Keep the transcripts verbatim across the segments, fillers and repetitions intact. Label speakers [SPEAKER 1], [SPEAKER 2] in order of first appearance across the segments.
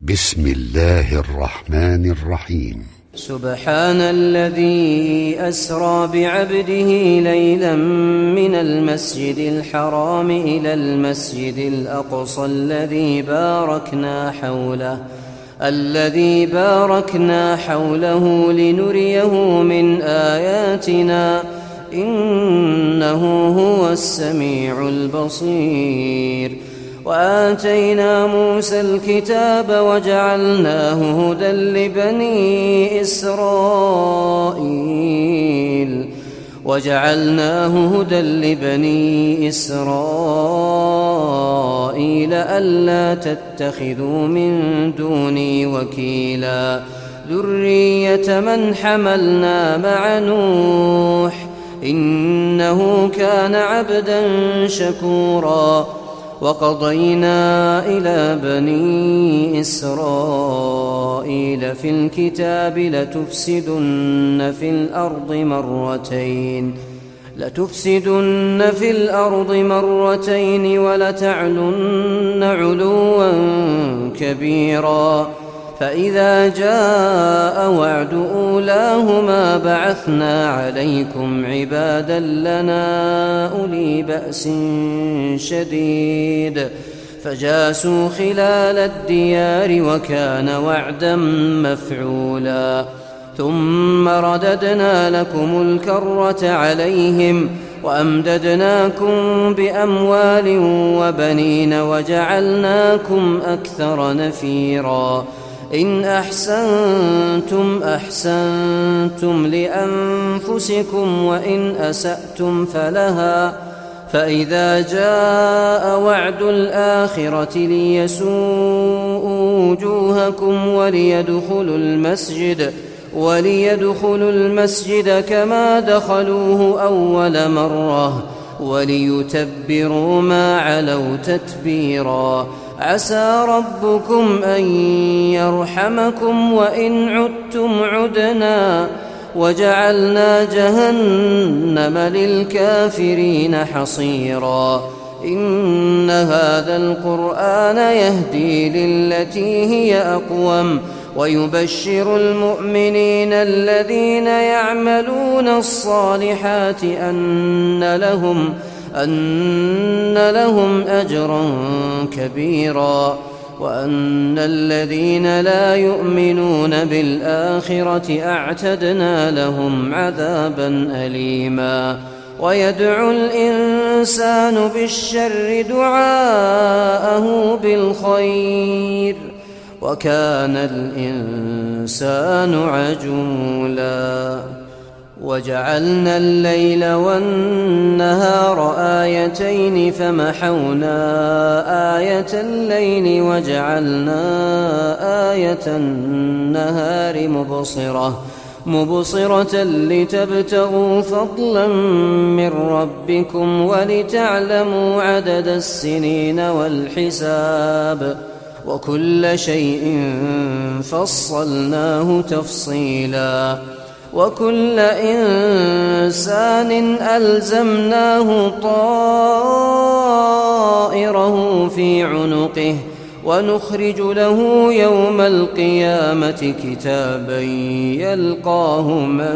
[SPEAKER 1] بسم الله الرحمن الرحيم.
[SPEAKER 2] سبحان الذي أسرى بعبده ليلا من المسجد الحرام إلى المسجد الأقصى الذي باركنا حوله الذي باركنا حوله لنريه من آياتنا إنه هو السميع البصير. وآتينا موسى الكتاب وجعلناه هدى لبني إسرائيل وجعلناه هدى لبني إسرائيل ألا تتخذوا من دوني وكيلا ذرية من حملنا مع نوح إنه كان عبدا شكورا. وقضينا إلى بني إسرائيل في الكتاب لتفسدن في الأرض مرتين لتفسدن في الأرض مرتين ولتعلن علوا كبيرا. فإذا جاء وعد أولاهما بعثنا عليكم عبادا لنا أولي بأس شديد فجاسوا خلال الديار وكان وعدا مفعولا. ثم رددنا لكم الكرة عليهم وأمددناكم بأموال وبنين وجعلناكم أكثر نفيرا. إن أحسنتم أحسنتم لأنفسكم وإن أسأتم فلها. فإذا جاء وعد الآخرة ليسوءوا وجوهكم وليدخلوا المسجد وليدخلوا المسجد كما دخلوه أول مرة وليتبروا ما علوا تتبيرا. عسى ربكم أن يرحمكم وإن عدتم عدنا وجعلنا جهنم للكافرين حصيرا. إن هذا القرآن يهدي للتي هي أقوم ويبشر المؤمنين الذين يعملون الصالحات أن لهم أن لهم أجرا كبيرا وأن الذين لا يؤمنون بالآخرة أعتدنا لهم عذابا أليما. ويدعو الإنسان بالشر دعاءه بالخير وكان الإنسان عجولا. وجعلنا الليل والنهار آيتين فمحونا آية الليل وجعلنا آية النهار مبصرة مبصرة لتبتغوا فضلا من ربكم ولتعلموا عدد السنين والحساب وكل شيء فصلناه تفصيلا. وكل إنسان ألزمناه طائره في عنقه ونخرج له يوم القيامة كتابا يلقاه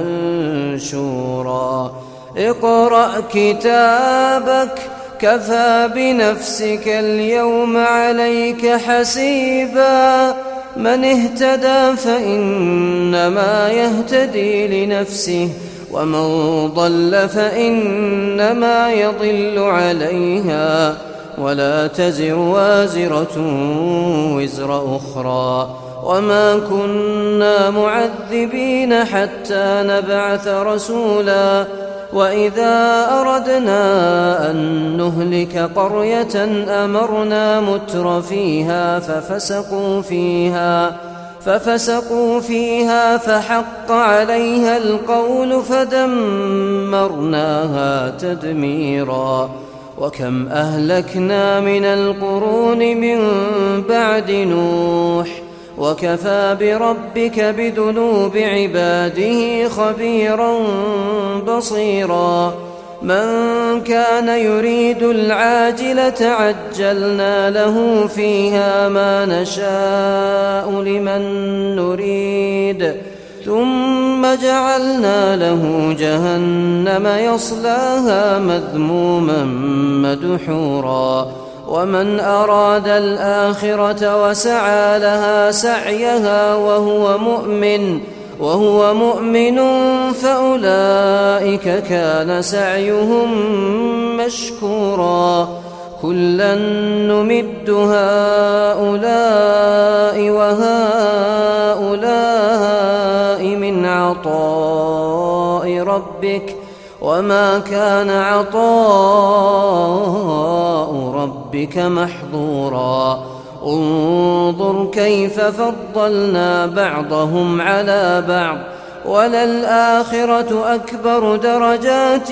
[SPEAKER 2] منشورا. اقرأ كتابك كفى بنفسك اليوم عليك حسيبا. من اهتدى فإنما يهتدي لنفسه ومن ضل فإنما يضل عليها ولا تزر وازرة وزر أخرى. وما كنا معذبين حتى نبعث رسولا. وإذا أردنا أن نهلك قرية أمرنا متر فيها ففسقوا فيها ففسقوا فيها فحق عليها القول فدمرناها تدميرا. وكم أهلكنا من القرون من بعد نوح وكفى بربك بذنوب عباده خبيرا بصيرا. من كان يريد العاجلة عجلنا له فيها ما نشاء لمن نريد ثم جعلنا له جهنم يصلاها مذموما مدحورا ومن أراد الآخرة وسعى لها سعيها وهو مؤمن وهو مؤمن فأولئك كان سعيهم مشكورا كلا نمد هؤلاء وهؤلاء من عطاء ربك وما كان عطاء ربك محظورا انظر كيف فضلنا بعضهم على بعض وللآخرة أكبر درجات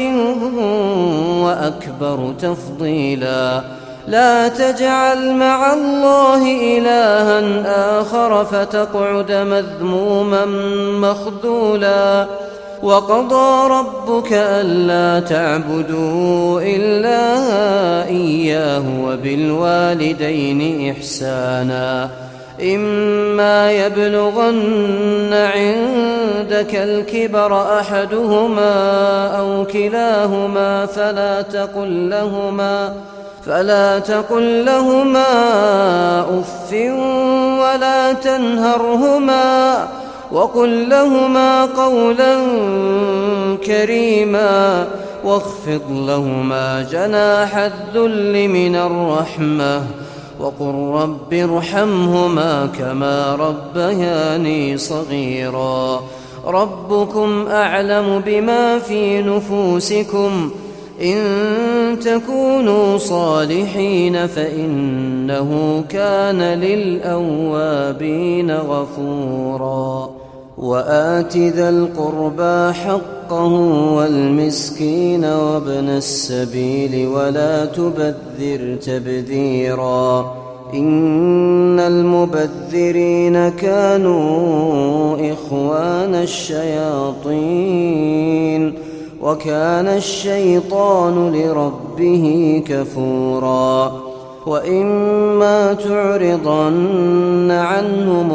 [SPEAKER 2] وأكبر تفضيلا لا تجعل مع الله إلها آخر فتقعد مذموما مخذولا وقضى ربك ألا تعبدوا إلا إياه وبالوالدين إحسانا إما يبلغن عندك الكبر أحدهما أو كلاهما فلا تقل لهما فلا تقل لهما أف ولا تنهرهما وقل لهما قولا كريما واخفض لهما جناح الذل من الرحمة وقل رب ارحمهما كما ربياني صغيرا ربكم أعلم بما في نفوسكم إن تكونوا صالحين فإنه كان للأوابين غفورا وآت ذا القربى حقه والمسكين وابن السبيل ولا تبذر تبذيرا إن المبذرين كانوا إخوان الشياطين وكان الشيطان لربه كفورا وإما تعرضن عنهم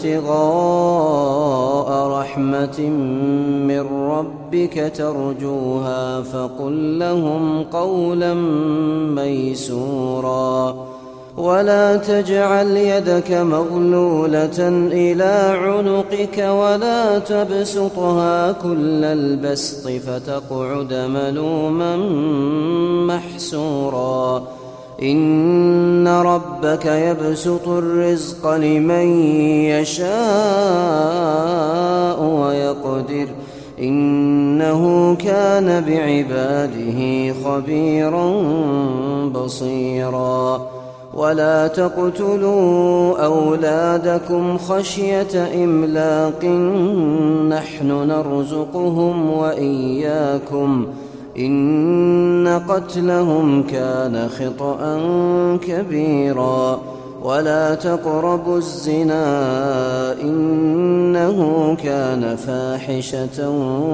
[SPEAKER 2] ابتغاء رحمة من ربك ترجوها فقل لهم قولا ميسورا ولا تجعل يدك مغلولة إلى عنقك ولا تبسطها كل البسط فتقعد ملوما محسورا إن ربك يبسط الرزق لمن يشاء ويقدر إنه كان بعباده خبيرا بصيرا ولا تقتلوا أولادكم خشية إملاق نحن نرزقهم وإياكم إن قتلهم كان خطأ كبيرا ولا تقربوا الزنا إنه كان فاحشة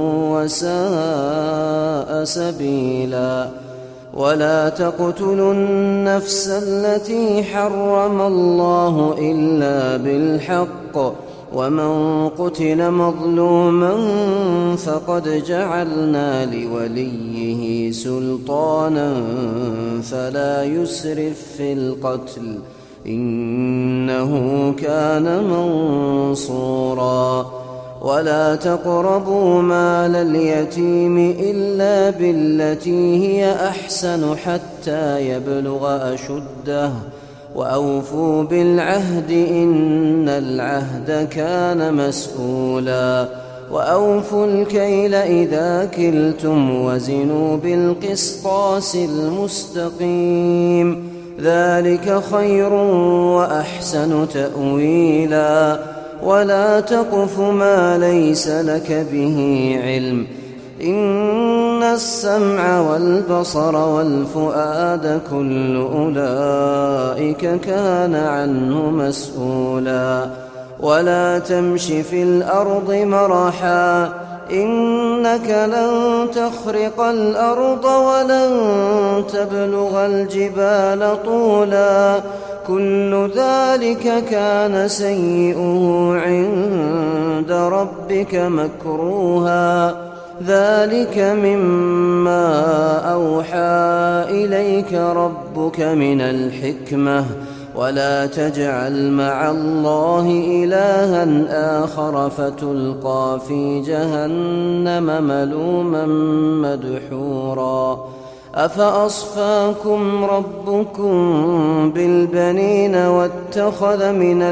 [SPEAKER 2] وساء سبيلا ولا تقتلوا النفس التي حرم الله إلا بالحق ومن قتل مظلوما فقد جعلنا لوليه سلطانا فلا يسرف في القتل إنه كان منصورا ولا تقربوا مال اليتيم إلا بالتي هي أحسن حتى يبلغ أشده وأوفوا بالعهد إن العهد كان مسؤولا وأوفوا الكيل إذا كلتم وزنوا بالقسطاس المستقيم ذلك خير وأحسن تأويلا ولا تقف ما ليس لك به علم إن السمع والبصر والفؤاد كل أولئك كان عنه مسؤولا ولا تمش في الأرض مرحا إنك لن تخرق الأرض ولن تبلغ الجبال طولا كل ذلك كان سيئه عند ربك مكروها ذلك مما أوحى إليك ربك من الحكمة ولا تجعل مع الله إلها آخر فتلقى في جهنم ملوما مدحورا أفأصفاكم ربكم بالبنين واتخذ من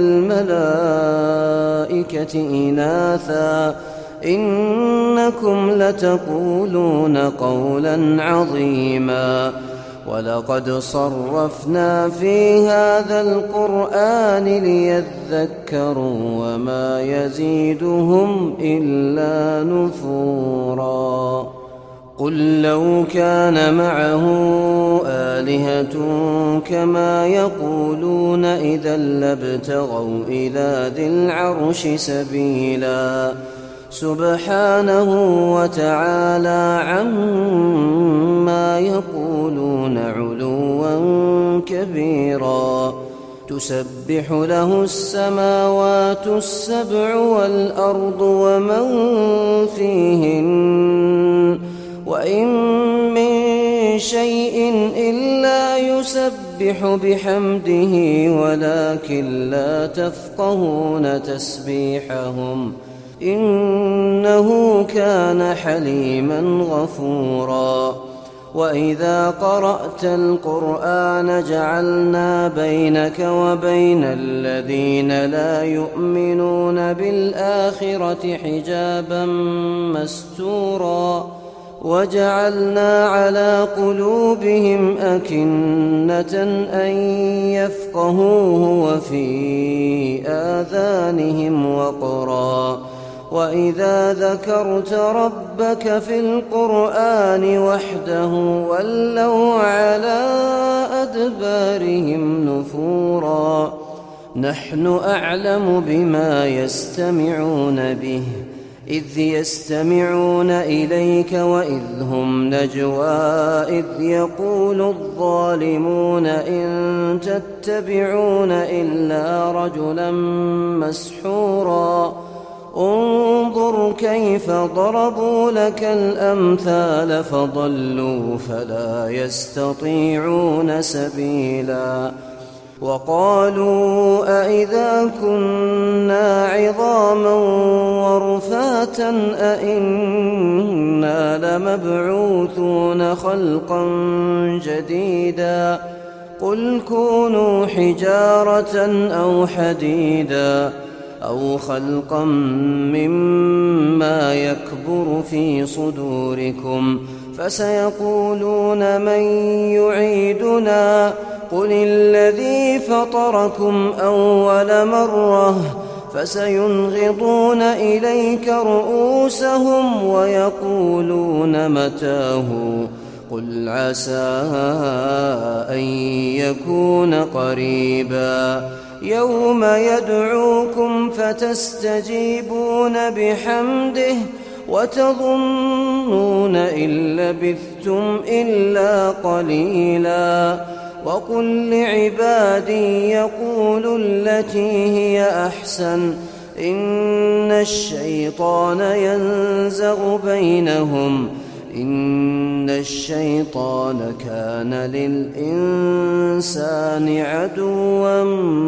[SPEAKER 2] الملائكة إناثا إنكم لتقولون قولا عظيما ولقد صرفنا في هذا القرآن ليذكروا وما يزيدهم إلا نفورا قل لو كان معه آلهة كما يقولون إذا لابتغوا إلى ذي العرش سبيلا سبحانه وتعالى عما يقولون علوا كبيرا تسبح له السماوات السبع والأرض ومن فيهن وإن من شيء إلا يسبح بحمده ولكن لا تفقهون تسبيحهم إنه كان حليما غفورا وإذا قرأت القرآن جعلنا بينك وبين الذين لا يؤمنون بالآخرة حجابا مستورا وجعلنا على قلوبهم أكنة أن يفقهوه وفي آذانهم وقرا وإذا ذكرت ربك في القرآن وحده ولوا على أدبارهم نفورا نحن أعلم بما يستمعون به إذ يستمعون إليك وإذ هم نجوى إذ يقول الظالمون إن تتبعون إلا رجلا مسحورا انظر كيف ضربوا لك الأمثال فضلوا فلا يستطيعون سبيلا وقالوا أئذا كنا عظاما ورفاتا أئنا لمبعوثون خلقا جديدا قل كونوا حجارة أو حديدا أو خلقا مما يكبر في صدوركم فسيقولون من يعيدنا قل الذي فطركم أول مرة فسينغضون إليك رؤوسهم ويقولون متاه قل عسى أن يكون قريبا يوم يدعوكم فتستجيبون بحمده وتظنون إن لبثتم إلا قليلا وقل لعبادي يقولوا التي هي أحسن إن الشيطان ينزغ بينهم إن الشيطان كان للإنسان عدوا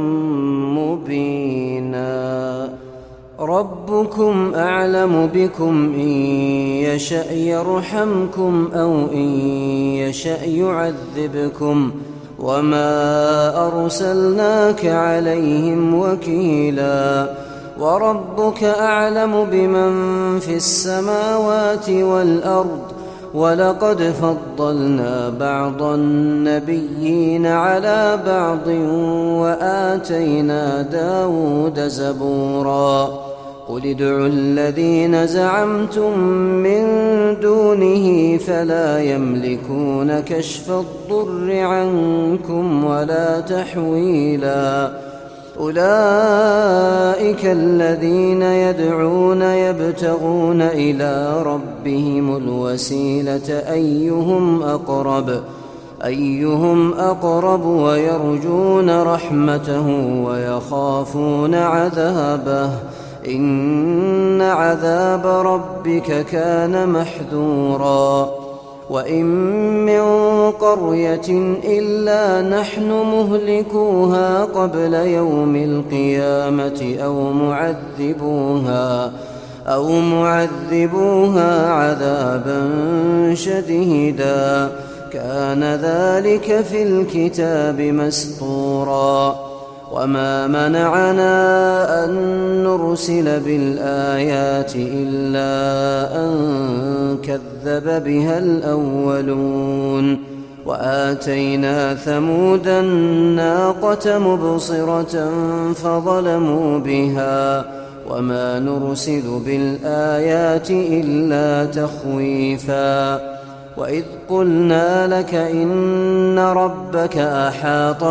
[SPEAKER 2] مبينا ربكم أعلم بكم إن يشأ يرحمكم أو إن يشأ يعذبكم وما أرسلناك عليهم وكيلا وربك أعلم بمن في السماوات والأرض ولقد فضلنا بعض النبيين على بعض وآتينا داود زبورا قل ادعوا الذين زعمتم من دونه فلا يملكون كشف الضر عنكم ولا تحويلا أولئك الذين يدعون يبتغون إلى ربهم الوسيلة أيهم أقرب أيهم أقرب ويرجون رحمته ويخافون عذابه إن عذاب ربك كان محذورا وإن من قرية إلا نحن مهلكوها قبل يوم القيامة أو معذبوها أو معذبوها عذابا شديدا كان ذلك في الكتاب مسطورا وما منعنا أن نرسل بالآيات إلا أن كذب بها الأولون وآتينا ثمود الناقة مبصرة فظلموا بها وما نرسل بالآيات إلا تخويفا وإذ قلنا لك إن ربك أحاط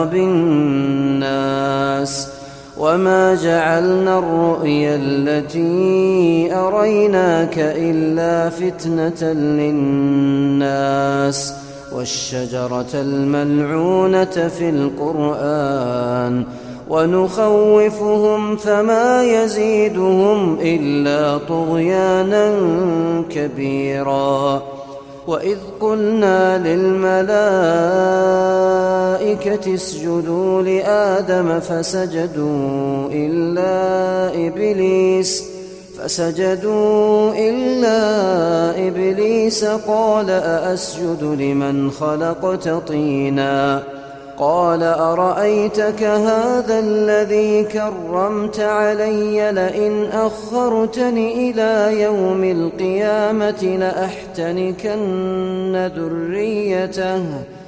[SPEAKER 2] بالناس وما جعلنا الرؤيا التي أريناك إلا فتنة للناس والشجرة الملعونة في القرآن ونخوفهم فما يزيدهم إلا طغيانا كبيرا وإذ قلنا للملائكة اسجدوا لآدم فسجدوا إلا إبليس فسجدوا إلا إبليس قال أأسجد لمن خلقت طينا قال أرأيتك هذا الذي كرمت علي لئن أخرتني إلى يوم القيامة لأحتنكن ذريته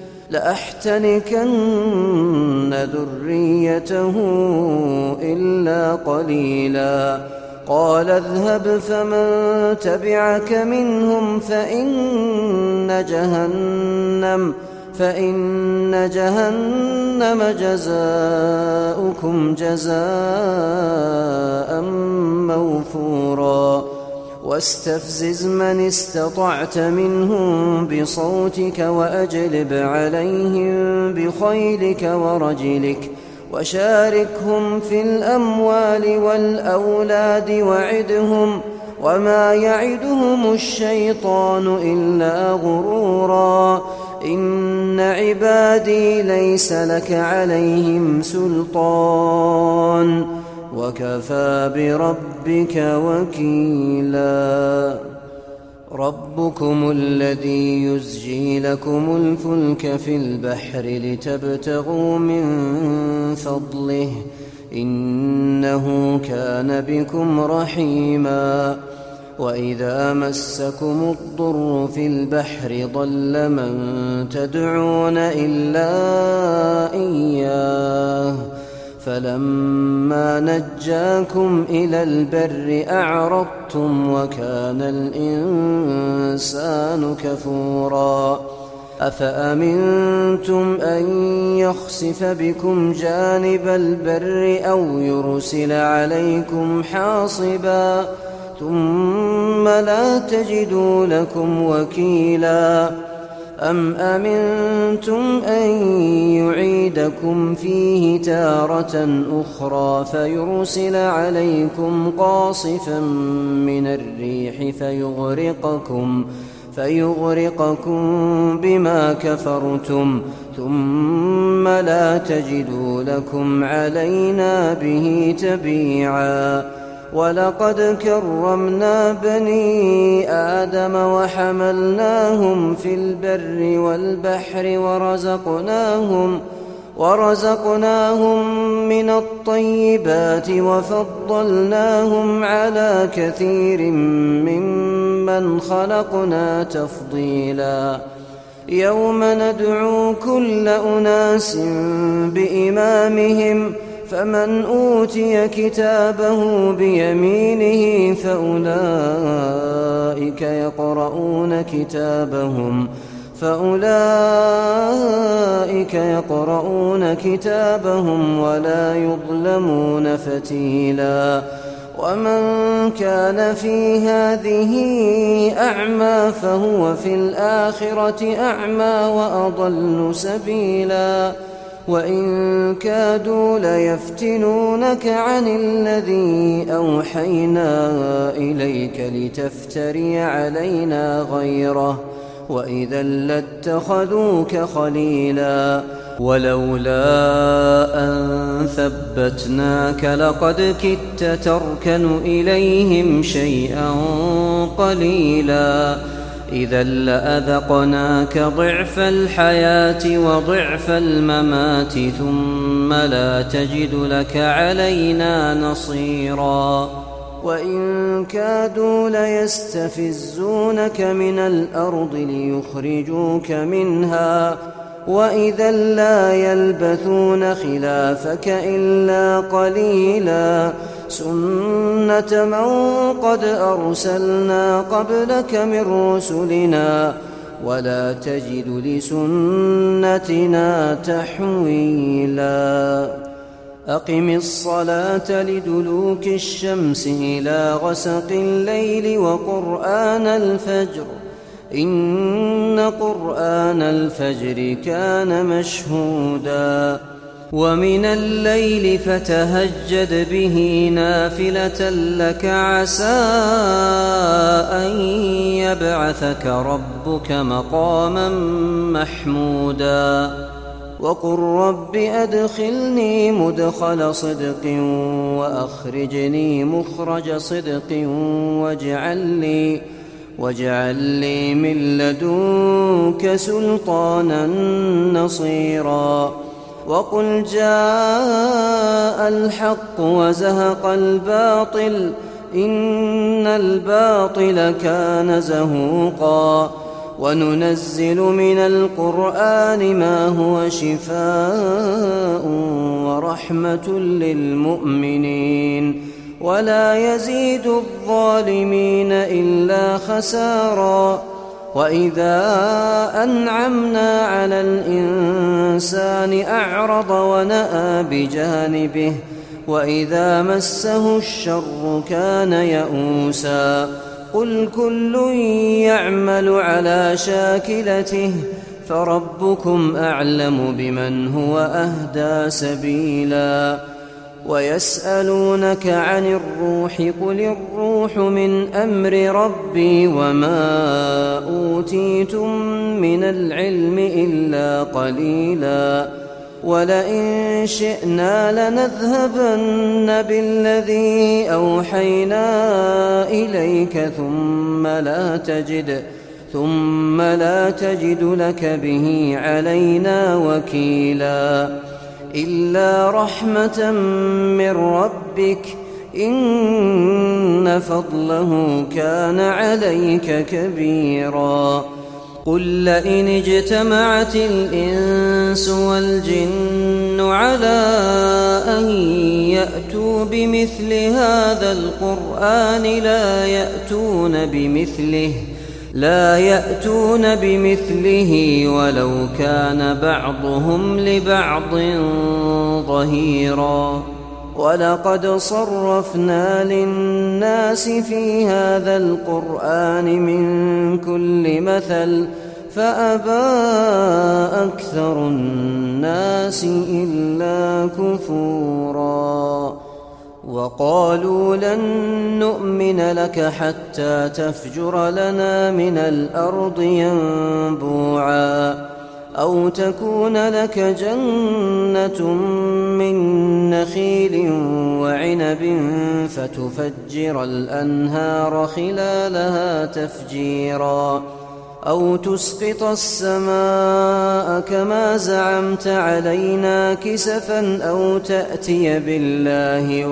[SPEAKER 2] لأحتنكن ذريته إلا قليلا قال اذهب فمن تبعك منهم فإن جهنم فإن جهنم جزاؤكم جزاء موفورا واستفزز من استطعت منهم بصوتك وأجلب عليهم بخيلك ورجلك وشاركهم في الأموال والأولاد وعدهم وما يعدهم الشيطان إلا غرورا إن عبادي ليس لك عليهم سلطان وكفى بربك وكيلا ربكم الذي يزجي لكم الفلك في البحر لتبتغوا من فضله إنه كان بكم رحيما وإذا مسكم الضر في البحر ضل من تدعون إلا إياه فلما نجاكم إلى البر أعرضتم وكان الإنسان كفورا أفأمنتم أن يخسف بكم جانب البر أو يرسل عليكم حاصبا ثم لا تجدوا لكم وكيلا أم أمنتم أن يعيدكم فيه تارة أخرى فيرسل عليكم قاصفا من الريح فيغرقكم فيغرقكم بما كفرتم ثم لا تجدوا لكم علينا به تبيعا ولقد كرمنا بني آدم وحملناهم في البر والبحر ورزقناهم ورزقناهم من الطيبات وفضلناهم على كثير ممن خلقنا تفضيلا يوم ندعو كل أناس بإمامهم فمن أوتي كتابه بيمينه فأولئك يقرؤون كتابهم فأولئك يقرؤون كتابهم ولا يظلمون فتيلا ومن كان في هذه أعمى فهو في الآخرة أعمى وأضل سبيلا وإن كادوا ليفتنونك عن الذي أوحينا إليك لتفتري علينا غيره وإذا لاتخذوك خليلا ولولا أن ثبتناك لقد كدت تركن إليهم شيئا قليلا إذا لأذقناك ضعف الحياة وضعف الممات ثم لا تجد لك علينا نصيرا وإن كادوا ليستفزونك من الأرض ليخرجوك منها وإذا لا يلبثون خلافك إلا قليلا سنة من قد أرسلنا قبلك من رسلنا ولا تجد لسنتنا تحويلا أقم الصلاة لدلوك الشمس إلى غسق الليل وقرآن الفجر إن قرآن الفجر كان مشهودا ومن الليل فتهجد به نافلة لك عسى أن يبعثك ربك مقاما محمودا وقل رب أدخلني مدخل صدق وأخرجني مخرج صدق واجعل لي واجعل لي من لدنك سلطانا نصيرا وقل جاء الحق وزهق الباطل إن الباطل كان زهوقا وننزل من القرآن ما هو شفاء ورحمة للمؤمنين ولا يزيد الظالمين إلا خسارا وإذا أنعمنا على الإنسان أعرض ونأى بجانبه وإذا مسه الشر كان يئوسا قل كل يعمل على شاكلته فربكم أعلم بمن هو أهدى سبيلا ويسألونك عن الروح قل الروح من أمر ربي وما أوتيتم من العلم إلا قليلا ولئن شئنا لنذهبن بالذي أوحينا إليك ثم لا تجد ثم لا تجد لك به علينا وكيلا إلا رحمة من ربك إن فضله كان عليك كبيرا قل لئن اجتمعت الإنس والجن على أن يأتوا بمثل هذا القرآن لا يأتون بمثله لا يأتون بمثله ولو كان بعضهم لبعض ظهيرا ولقد صرفنا للناس في هذا القرآن من كل مثل فأبى أكثر الناس إلا كفورا وقالوا لن نؤمن لك حتى تفجر لنا من الأرض ينبوعا أو تكون لك جنة من نخيل وعنب فتفجر الأنهار خلالها تفجيرا أو تسقط السماء كما زعمت علينا كسفا أو تأتي بالله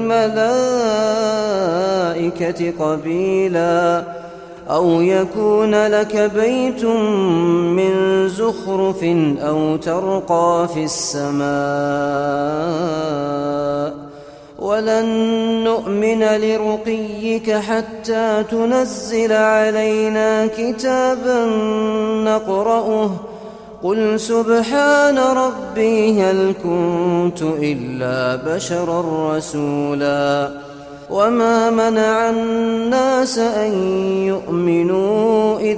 [SPEAKER 2] والملائكة قبيلا أو يكون لك بيت من زخرف أو ترقى في السماء ولن نؤمن لرقيك حتى تنزل علينا كتابا نقرأه قل سبحان ربي هل كنت إلا بشرا رسولا وما منع الناس أن يؤمنوا إذ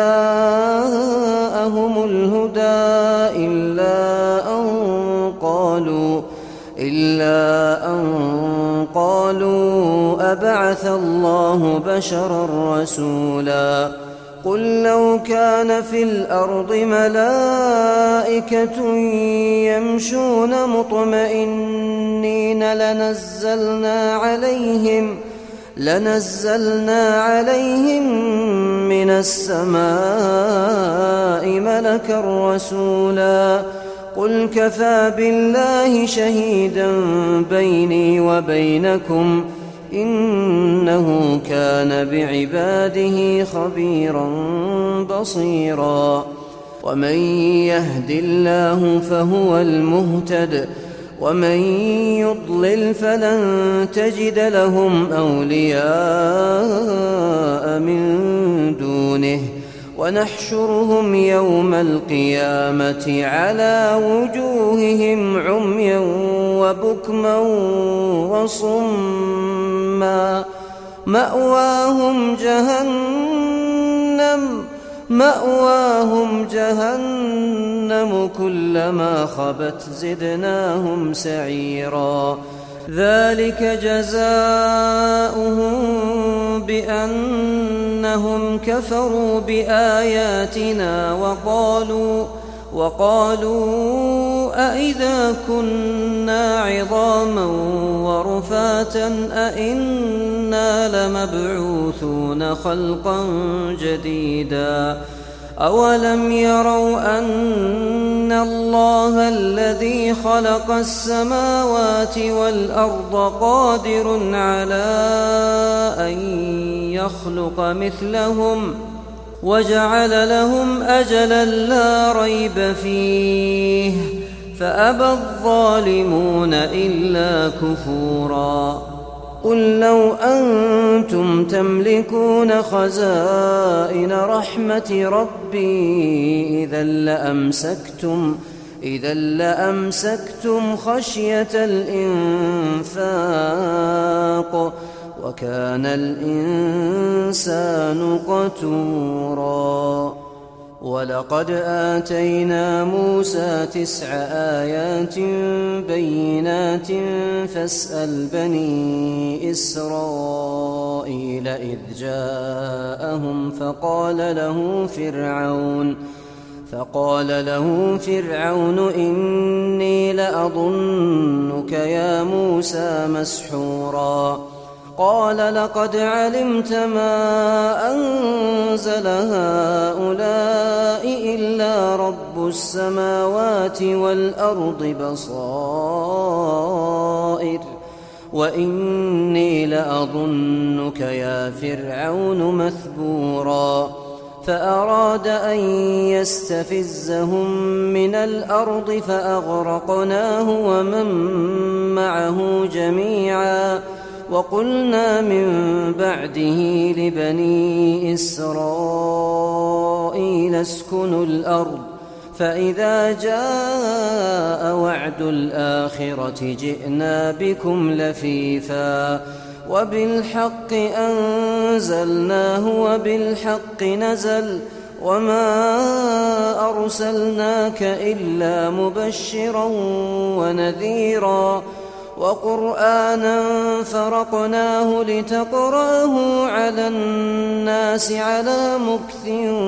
[SPEAKER 2] جاءهم الهدى إلا أن قالوا إلا أن قالوا أبعث الله بشرا رسولا قل لو كان في الأرض ملائكة يمشون مطمئنين لنزلنا عليهم لنزلنا عليهم من السماء ملكا رسولا قل كفى بالله شهيدا بيني وبينكم إنه كان بعباده خبيرا بصيرا ومن يهد الله فهو المهتد ومن يضلل فلن تجد لهم أولياء من دونه ونحشرهم يوم القيامة على وجوههم عميا وبكما وصما مأواهم جهنم مأواهم جهنم كلما خبت زدناهم سعيرا ذلك جزاؤهم بأنهم كفروا بآياتنا وقالوا وقالوا أئذا كنا عظاما ورفاتا أئنا لمبعوثون خلقا جديدا أولم يروا أن الله الذي خلق السماوات والأرض قادر على أن يخلق مثلهم وجعل لهم أجلا لا ريب فيه فأبى الظالمون إلا كفورا قل لو أنتم تملكون خزائن رحمة ربي إذا لأمسكتم إذا لأمسكتم خشية الإنفاق وكان الإنسان قتورا ولقد آتينا موسى تسع آيات بينات فاسأل بني إسرائيل إذ جاءهم فقال له فرعون فقال له فرعون إني لأظنك يا موسى مسحورا قال لقد علمت ما أنزل هؤلاء إلا رب السماوات والأرض بصائر وإني لأظنك يا فرعون مثبورا فأراد أن يستفزهم من الأرض فأغرقناه ومن معه جميعا وقلنا من بعده لبني إسرائيل اسكنوا الأرض فإذا جاء وعد الآخرة جئنا بكم لفيفا وبالحق أنزلناه وبالحق نزل وما أرسلناك إلا مبشرا ونذيرا وقرآنا فرقناه لتقرأه على الناس على مكث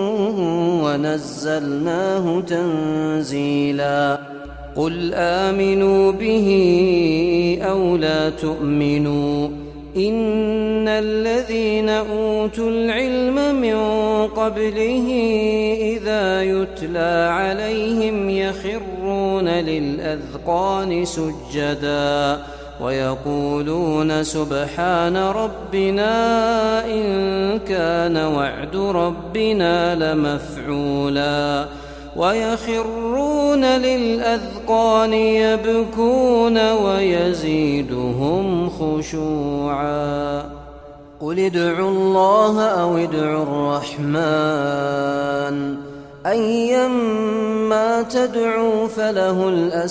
[SPEAKER 2] ونزلناه تنزيلا قل آمنوا به أو لا تؤمنوا إن الذين أوتوا العلم من قبله إذا يتلى عليهم يخرون للأذقان سجدا ويقولون سبحان ربنا إن كان وعد ربنا لمفعولا ويخرون للأذقان يبكون ويزيدهم خشوعا. قل ادعوا الله أو ادعوا الرحمن أيما تدعوا فله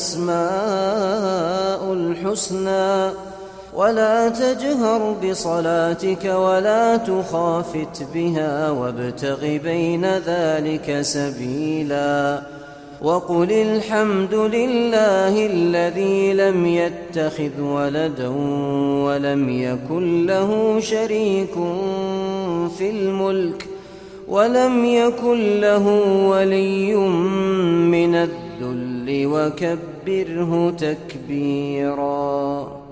[SPEAKER 2] الأسماء الحسنى ولا تجهر بصلاتك ولا تخافت بها وابتغ بين ذلك سبيلا. وقل الحمد لله الذي لم يتخذ ولدا ولم يكن له شريك في الملك ولم يكن له ولي من الذل وكبره تكبيرا.